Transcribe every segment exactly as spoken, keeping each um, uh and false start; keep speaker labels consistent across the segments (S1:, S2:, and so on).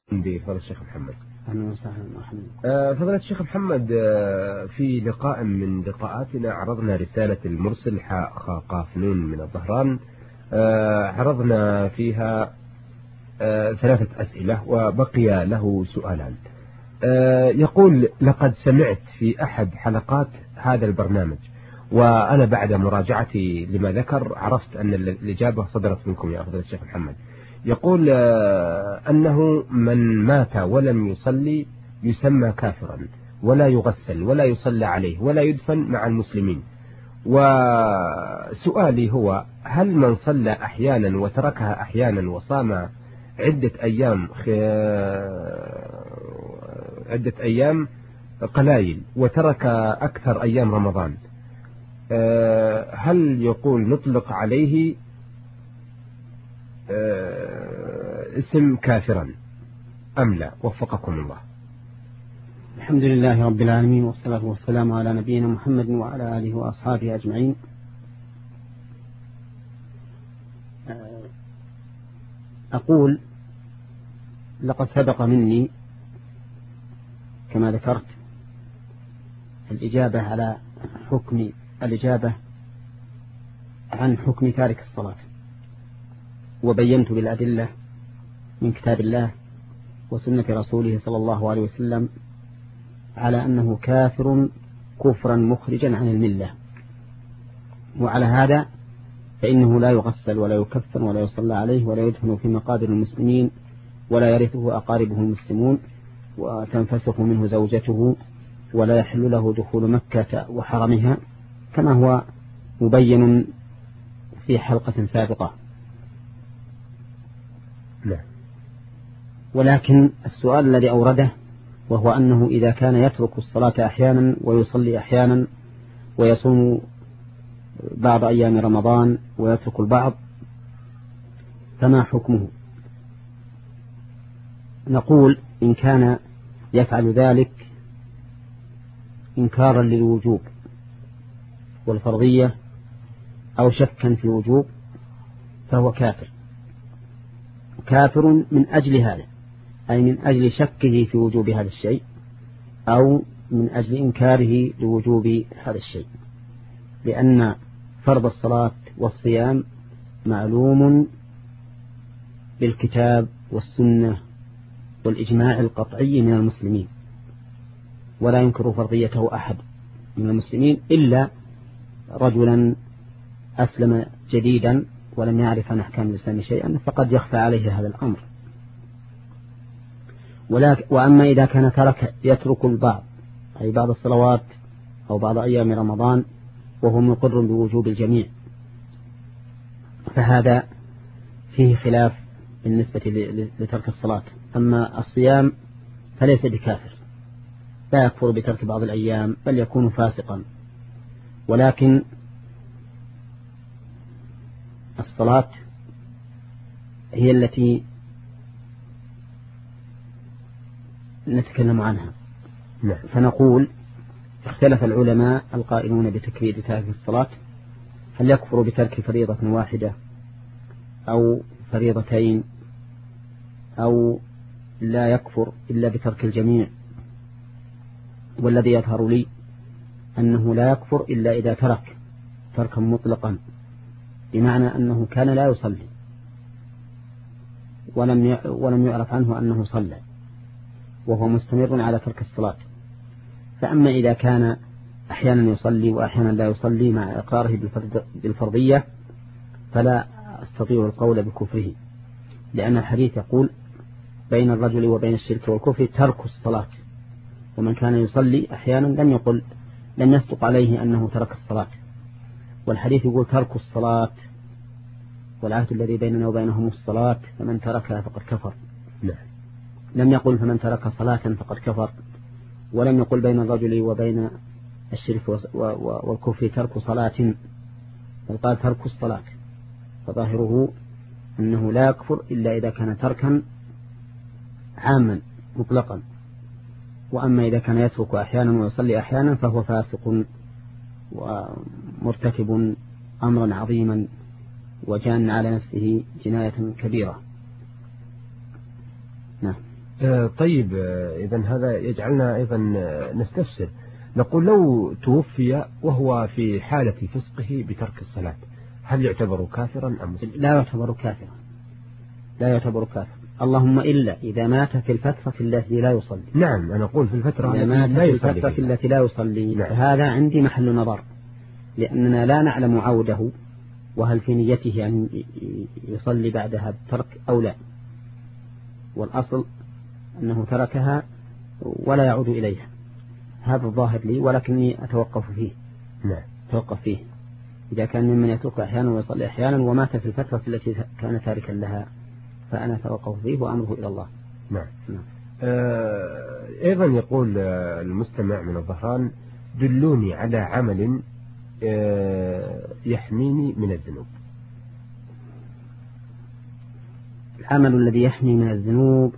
S1: بفضل الشيخ محمد.
S2: أهلا وسهلا محمد.
S1: فضيلة الشيخ محمد، في لقاء من لقاءاتنا عرضنا رسالة المرسل حاء خاء قاف نون من الظهران، عرضنا فيها ثلاثة أسئلة وبقي له سؤالان. يقول: لقد سمعت في أحد حلقات هذا البرنامج، وأنا بعد مراجعتي لما ذكر عرفت أن الإجابة صدرت منكم يا فضيلة الشيخ محمد. يقول أنه من مات ولم يصلي يسمى كافرا، ولا يغسل ولا يصلى عليه ولا يدفن مع المسلمين. وسؤالي هو: هل من صلى أحيانا وتركها أحيانا وصام عدة أيام عدة أيام قلائل وترك أكثر أيام رمضان، هل يقول نطلق عليه اسم كافرا أم لا؟ وفقكم الله.
S2: الحمد لله رب العالمين، والصلاة والسلام على نبينا محمد وعلى آله وأصحابه أجمعين. أقول: لقد سبق مني كما ذكرت الإجابة على حكم الإجابة عن حكم تارك الصلاة، وبينت بالأدلة من كتاب الله وسنة رسوله صلى الله عليه وسلم على أنه كافر كفرا مخرجا عن الملة. وعلى هذا فإنه لا يغسل ولا يكفن ولا يصلى عليه ولا يدفن في مقابر المسلمين ولا يرثه أقاربه المسلمون، وتنفسخ منه زوجته، ولا يحل له دخول مكة وحرمها كما هو مبين في حلقة سابقة.
S1: لا.
S2: ولكن السؤال الذي أورده وهو أنه إذا كان يترك الصلاة أحيانا ويصلي أحيانا ويصوم بعض أيام رمضان ويترك البعض، فما حكمه؟ نقول: إن كان يفعل ذلك إنكارا للوجوب والفرضية أو شكا في الوجوب فهو كافر كافر من أجل هذا، أي من أجل شكه في وجوب هذا الشيء أو من أجل إنكاره لوجوب هذا الشيء، لأن فرض الصلاة والصيام معلوم بالكتاب والسنة والإجماع القطعي من المسلمين، ولا ينكر فرضيته أحد من المسلمين إلا رجلا أسلم جديدا ولم يعرف عن أحكام الإسلام شيئا، فقد يخفى عليه هذا الأمر. وأما إذا كان ترك يترك البعض، أي بعض الصلوات أو بعض أيام رمضان وهو مقر بوجوب الجميع، فهذا فيه خلاف بالنسبة لترك الصلاة. أما الصيام فليس بكافر، لا يكفر بترك بعض الأيام بل يكون فاسقا. ولكن الصلاة هي التي نتكلم عنها. فنقول: اختلف العلماء القائلون بتكفير تارك الصلاة، هل يكفر بترك فريضة واحدة أو فريضتين أو لا يكفر إلا بترك الجميع؟ والذي يظهر لي أنه لا يكفر إلا إذا ترك تركا مطلقا، بمعنى أنه كان لا يصلي ولم ولم يعرف عنه أنه صلى وهو مستمر على ترك الصلاة. فأما إذا كان أحيانا يصلي وأحيانا لا يصلي مع إقراره بالفرضية فلا أستطيع القول بكفره، لأن الحديث يقول: بين الرجل وبين الشرك والكفر ترك الصلاة، ومن كان يصلي أحيانا لم يقل لم يصدق عليه أنه ترك الصلاة. والحديث يقول: ترك الصلاة، والعهد الذي بيننا وبينهم الصلاة، فمن تركها فقد كفر. لم يقل فمن ترك صلاة فقد كفر، ولم يقل بين الرجل وبين الشرك والكفر ترك صلاة، بل قال ترك الصلاة. فظاهره أنه لا يكفر إلا إذا كان تركا عاما مطلقا. وأما إذا كان يترك أحيانا ويصلي أحيانا فهو فاسق ومرتكب أمرا عظيما وجان على نفسه جناية كبيرة. نعم.
S1: آه طيب، آه إذا هذا يجعلنا أيضا نستفسر، نقول لو توفي وهو في حالة فسقه بترك الصلاة هل يعتبر كافرا أم مسلم؟
S2: لا يعتبر كافرا، لا يعتبر كافرا، اللهم إلا إذا مات في الفترة التي لا يصلي.
S1: نعم، أنا أقول في الفترة
S2: إذا مات
S1: لا
S2: في
S1: يصلي
S2: الفترة
S1: فيها.
S2: التي لا يصلي.
S1: نعم.
S2: فهذا عندي محل نظر، لأننا لا نعلم عوده وهل في نيته أن يصلي بعدها بترك أو لا، والأصل أنه تركها ولا يعود إليها، هذا الظاهر لي، ولكني أتوقف فيه.
S1: نعم.
S2: أتوقف فيه إذا كان ممن يترك أحيانا ويصلي أحيانا ومات في الفترة التي كان تاركا لها، فأنا أتوقف فيه وأمره إلى الله.
S1: نعم.
S2: نعم.
S1: آه أيضا يقول المستمع من الظهران: دلوني على عمل آه يحميني من الذنوب.
S2: العمل الذي يحمي من الذنوب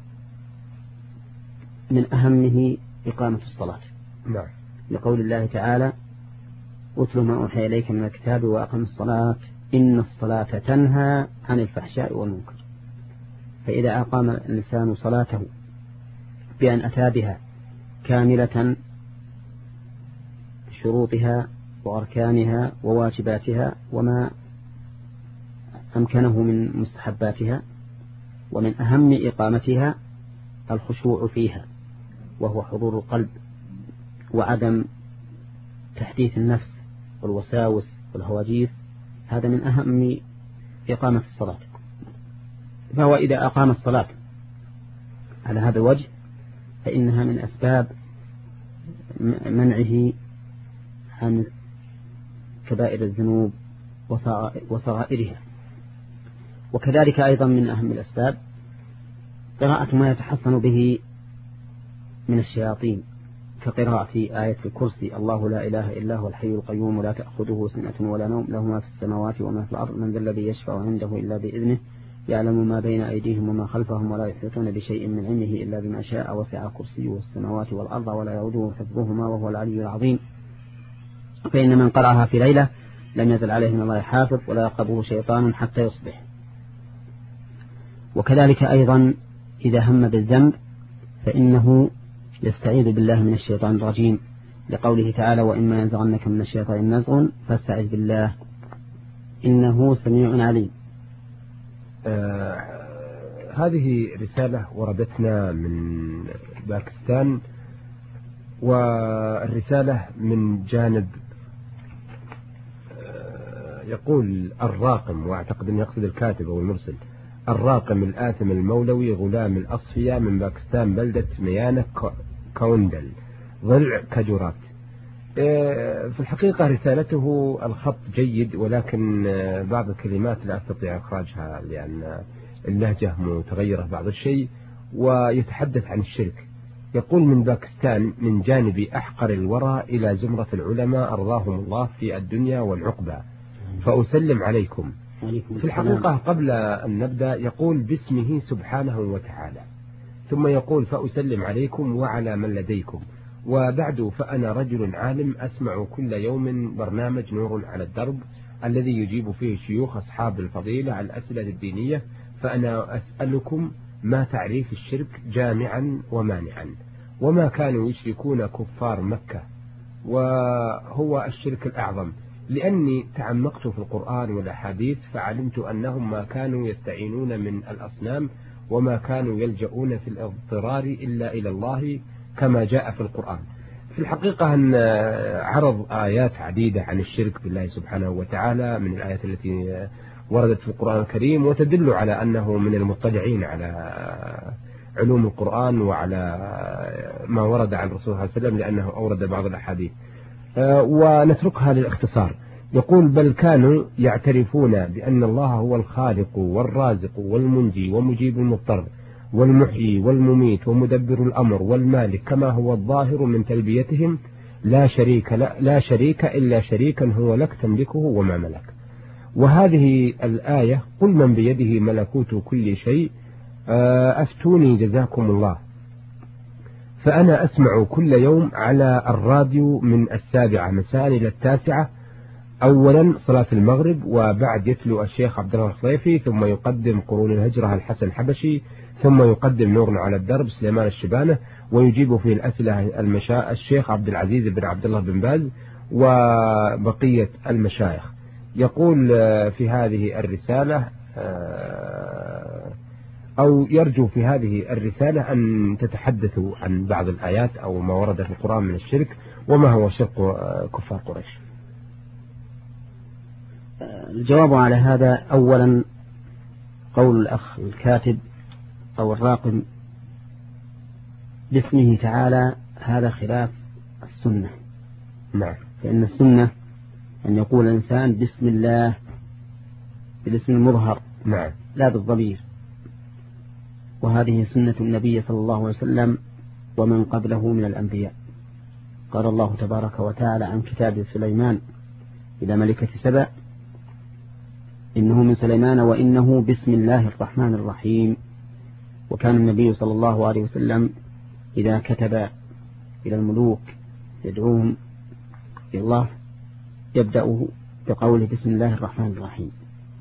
S2: من أهمه إقامة الصلاة.
S1: نعم. لقول
S2: الله تعالى: أتل ما أوحي إليك من الكتاب وأقم الصلاة إن الصلاة تنهى عن الفحشاء والمنكر. فإذا أقام الإنسان صلاته بأن أتى بها كاملة شروطها وأركانها وواجباتها وما أمكنه من مستحباتها، ومن أهم إقامتها الخشوع فيها، وهو حضور القلب وعدم تحديث النفس والوساوس والهواجيس، هذا من أهم إقامة الصلاة. فهو إذا أقام الصلاة على هذا الوجه فإنها من أسباب منعه عن كبائر الذنوب وصغائرها. وكذلك أيضا من أهم الأسباب قراءة ما يتحصن به من الشياطين، كقراءة آية الكرسي: الله لا إله إلا هو الحي القيوم لا تأخذه سنة ولا نوم له ما في السماوات وما في الأرض من ذا الذي يشفع عنده إلا بإذنه يعلم ما بين أيديهم وما خلفهم ولا يحيطون بشيء من علمه إلا بما شاء وسع كرسيه السماوات والأرض ولا يعوده حفظهما وهو العلي العظيم. فإن من قرأها في ليلة لم يزل عليه من الله حافظ ولا يقربه شيطان حتى يصبح. وكذلك أيضا إذا هم بالذنب فإنه يستعيذ بالله من الشيطان الرجيم، لقوله تعالى: وإما ينزغنك من الشيطان نزغ فاستعذ بالله إنه سميع عليم.
S1: آه هذه رسالة وردتنا من باكستان، والرسالة من جانب آه يقول الراقم، واعتقد أن يقصد الكاتب أو المرسل: الراقم الآثم المولوي غلام الأصفية من باكستان بلدة ميانة كوندل ضلع كجورات. في الحقيقة رسالته الخط جيد، ولكن بعض الكلمات لا أستطيع إخراجها لأن اللهجة متغيرة بعض الشيء. ويتحدث عن الشرك. يقول: من باكستان من جانب أحقر الورى إلى زمرة العلماء أرضاهم الله في الدنيا والعقبى، فأسلم عليكم. في الحقيقة قبل أن نبدأ يقول باسمه سبحانه وتعالى، ثم يقول: فأسلم عليكم وعلى من لديكم، وبعد فأنا رجل عالم أسمع كل يوم برنامج نور على الدرب الذي يجيب فيه شيوخ أصحاب الفضيلة على الأسئلة الدينية، فأنا أسألكم ما تعريف الشرك جامعا ومانعا، وما كانوا يشركون كفار مكة، وهو الشرك الأعظم، لأني تعمقت في القرآن والأحاديث فعلمت أنهم ما كانوا يستعينون من الأصنام وما كانوا يلجؤون في الاضطرار إلا إلى الله كما جاء في القرآن. في الحقيقة أن عرض آيات عديدة عن الشرك بالله سبحانه وتعالى من الآيات التي وردت في القرآن الكريم، وتدل على أنه من المطلعين على علوم القرآن وعلى ما ورد عن الرسول صلى الله عليه وسلم، لأنه أورد بعض الأحاديث ونتركها للاختصار. يقول: بل كانوا يعترفون بأن الله هو الخالق والرازق والمنجي ومجيب المضطر والمحيي والمميت ومدبر الأمر والمالك، كما هو الظاهر من تلبيتهم: لا شريك لا, لا شريك إلا شريكا هو لك تملكه وما ملك. وهذه الآية: قل من بيده ملكوت كل شيء أفتوني جزاكم الله. فأنا أسمع كل يوم على الراديو من السابعة مساء إلى التاسعة، أولا صلاة المغرب، وبعد يتلو الشيخ عبد الله الخليفي، ثم يقدم قرون الهجرة الحسن حبشي، ثم يقدم نور على الدرب سليمان الشبانة، ويجيب فيه الأسئلة المشا... الشيخ عبد العزيز بن عبد الله بن باز وبقية المشايخ. يقول في هذه الرسالة أو يرجو في هذه الرسالة أن تتحدثوا عن بعض الآيات أو ما ورد في القرآن من الشرك، وما هو شرك كفار قريش.
S2: الجواب على هذا: أولا قول الأخ الكاتب أو الراقم باسمه تعالى هذا خلاف السنة.
S1: نعم.
S2: لأن السنة أن يقول الإنسان بسم الله بالاسم المظهر.
S1: نعم.
S2: لا بالضمير، وهذه سنة النبي صلى الله عليه وسلم ومن قبله من الأنبياء. قال الله تبارك وتعالى عن كتاب سليمان إلى ملكة سبأ: إنه من سليمان وإنه بسم الله الرحمن الرحيم. وكان النبي صلى الله عليه وسلم إذا كتب إلى الملوك يدعوهم إلى الله يبدأ بقوله بسم الله الرحمن الرحيم.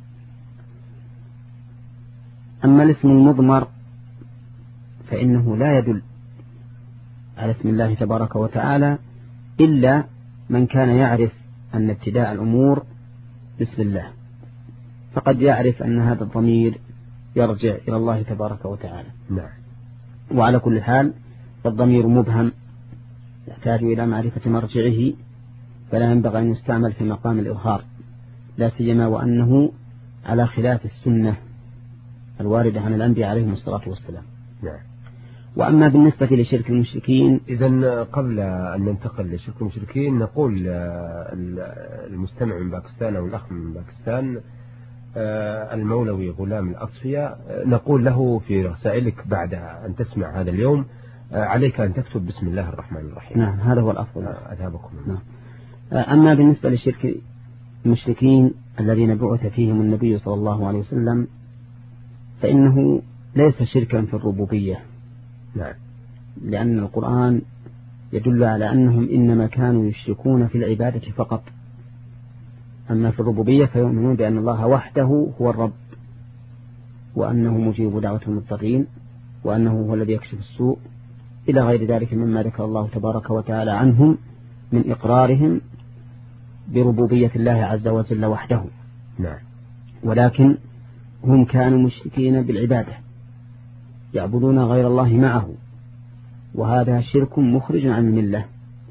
S2: أما الاسم المضمر فإنه لا يدل على اسم الله تبارك وتعالى إلا من كان يعرف أن ابتداء الأمور بسم الله، فقد يعرف أن هذا الضمير يرجع إلى الله تبارك وتعالى.
S1: نعم.
S2: وعلى كل حال فالضمير مبهم يحتاج إلى معرفة مرجعه، فلا ينبغي أن يستعمل في مقام الإظهار، لا سيما وأنه على خلاف السنة الواردة عن الأنبياء عليهم الصلاة والسلام.
S1: نعم.
S2: وأما بالنسبة لشرك المشركين،
S1: إذن قبل أن ننتقل لشرك المشركين نقول المستمع من باكستان أو الأخ من باكستان المولوي غلام الأصفية، نقول له في رسائلك بعد أن تسمع هذا اليوم عليك أن تكتب بسم الله الرحمن الرحيم.
S2: نعم، هذا هو الأفضل.
S1: أذهبكم.
S2: نعم. أما بالنسبة لشرك المشركين الذين بعث فيهم النبي صلى الله عليه وسلم فإنه ليس شركا في الربوبية.
S1: نعم.
S2: لأن القرآن يدل على أنهم إنما كانوا يشركون في العبادة فقط، أما في الربوبية فيؤمنون بأن الله وحده هو الرب، وأنه مجيب دعوة المضطرين، وأنه هو الذي يكشف السوء، إلى غير ذلك مما ذكر الله تبارك وتعالى عنهم من إقرارهم بربوبية الله عز وجل وحده.
S1: نعم.
S2: ولكن هم كانوا مشركين بالعبادة، يعبدون غير الله معه، وهذا شرك مخرج عن الملة،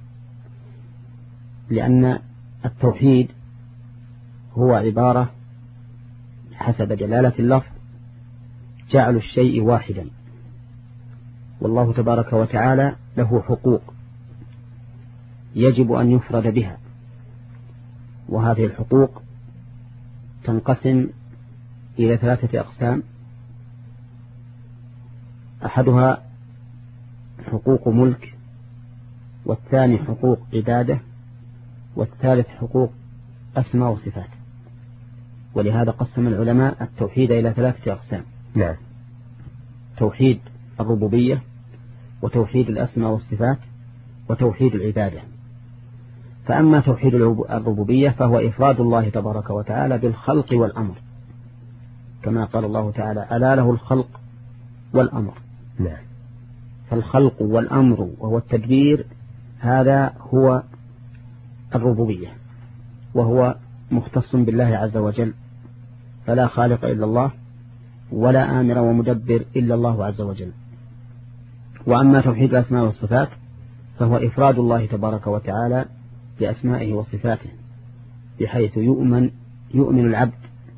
S2: لأن التوحيد هو عبارة حسب جلالة اللفظ جعل الشيء واحدا، والله تبارك وتعالى له حقوق يجب أن يفرد بها، وهذه الحقوق تنقسم إلى ثلاثة أقسام: أحدها حقوق ملك، والثاني حقوق عبادة، والثالث حقوق أسماء وصفات. ولهذا قسم العلماء التوحيد إلى ثلاثة أقسام:
S1: نعم.
S2: توحيد الربوبية، وتوحيد الأسماء والصفات، وتوحيد العبادة. فأما توحيد الربوبية فهو إفراد الله تبارك وتعالى بالخلق والأمر، كما قال الله تعالى: ألا له الخلق والأمر.
S1: نعم.
S2: فالخلق والأمر وهو التدبير هذا هو الربوبية، وهو مختص بالله عز وجل، فلا خالق إلا الله ولا آمر ومدبر إلا الله عز وجل. وأما توحيد الأسماء والصفات فهو إفراد الله تبارك وتعالى بأسمائه وصفاته، بحيث يؤمن يؤمن العبد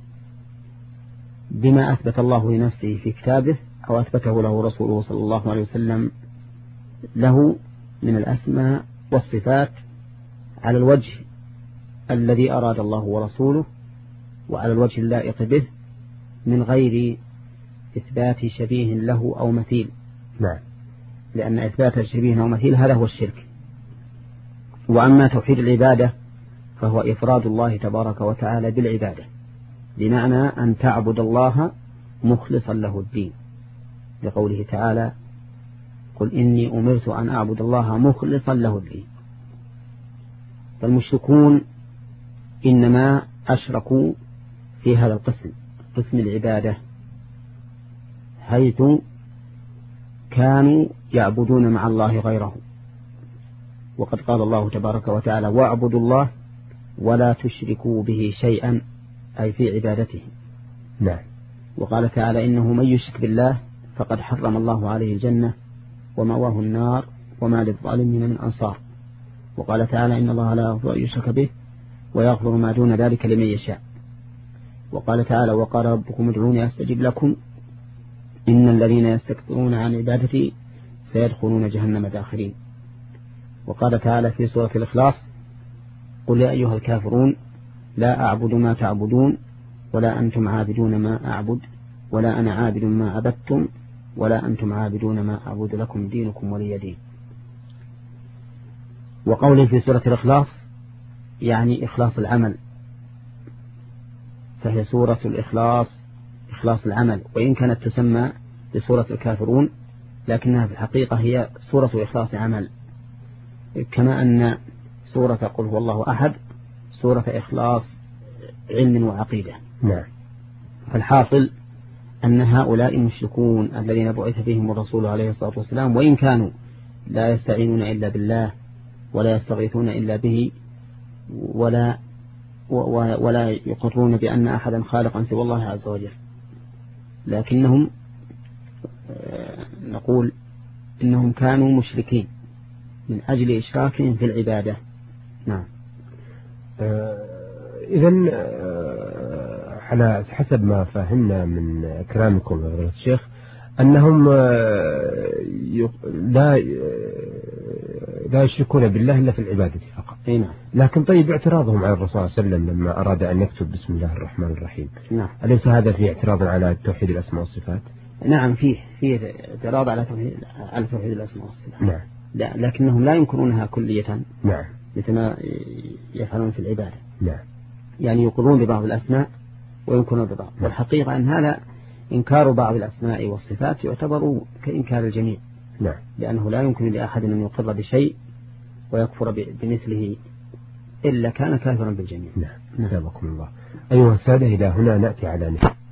S2: بما أثبت الله لنفسه في كتابه أو أثبته له رسوله صلى الله عليه وسلم له من الأسماء والصفات على الوجه الذي أراد الله ورسوله، وعلى الوجه اللائق به، من غير إثبات شبيه له أو مثيل.
S1: نعم.
S2: لأن إثبات شبيه أو مثيل هذا هو الشرك. وأما توحيد العبادة فهو إفراد الله تبارك وتعالى بالعبادة، بمعنى أن تعبد الله مخلصا له الدين، لقوله تعالى: قل إني أمرت أن أعبد الله مخلصا له الدين. فالمشركون إنما أشركوا في هذا القسم، قسم العبادة، حيث كانوا يعبدون مع الله غيره. وقد قال الله تبارك وتعالى واعبدوا الله ولا تشركوا به شيئا، أي في عبادته.
S1: نعم.
S2: وقال تعالى إنه من يشرك بالله فقد حرم الله عليه الجنة ومأواه النار وما للظالمين من أنصار. وقال تعالى إن الله لا يغفر أن يشرك به ويغفر ما دون ذلك لمن يشاء. وقال تعالى وقال ربكم ادعوني أستجب لكم إن الذين يستكبرون عن عبادتي سيدخلون جهنم داخرين. وقال تعالى في سورة الإخلاص قل يا أيها الكافرون لا أعبد ما تعبدون ولا أنتم عابدون ما أعبد ولا أنا عابد ما عبدتم ولا أنتم عابدون ما أعبد لكم دينكم ولي دين. وقوله في سورة الإخلاص يعني إخلاص العمل، فهي سورة الإخلاص إخلاص العمل، وإن كانت تسمى بسورة الكافرون لكنها في الحقيقة هي سورة إخلاص عمل، كما أن سورة قل هو الله أحد سورة إخلاص علم وعقيدة.
S1: نعم.
S2: فالحاصل أن هؤلاء المشركون الذين بعث فيهم الرسول عليه الصلاة والسلام وإن كانوا لا يستعينون إلا بالله ولا يستغيثون إلا به ولا ولا يقرون بأن أحدا خالقا سوى الله عز وجل، لكنهم نقول إنهم كانوا مشركين من أجل إشراكهم في العبادة. نعم.
S1: إذن على حسب ما فهمنا من كلامكم يا الشيخ أنهم لا لا يشركون بالله إلا في العبادة فقط.
S2: نعم.
S1: لكن طيب اعتراضهم على الرسول صلى الله عليه وسلم لما أراد أن يكتب بسم الله الرحمن الرحيم،
S2: نعم،
S1: أليس هذا فيه اعتراض على توحيد الأسماء والصفات؟
S2: نعم فيه فيه اعتراض على توحيد على توحيد الأسماء والصفات.
S1: نعم.
S2: لا لكنهم لا ينكرونها كلية.
S1: نعم.
S2: مثل ما يفعلون في العبادة.
S1: نعم.
S2: يعني يقرون ببعض الأسماء وينكرون ببعض. نعم. والحقيقة أن هذا إنكار بعض الأسماء والصفات يعتبر كإنكار الجميع.
S1: نعم.
S2: لأنه لا يمكن لأحد أن يقر بشيء ويكفر بمثله إلا كان كافرا بالجميع.
S1: نعم. نعم. الله. أيها السادة إلى هنا نأتي على نفسه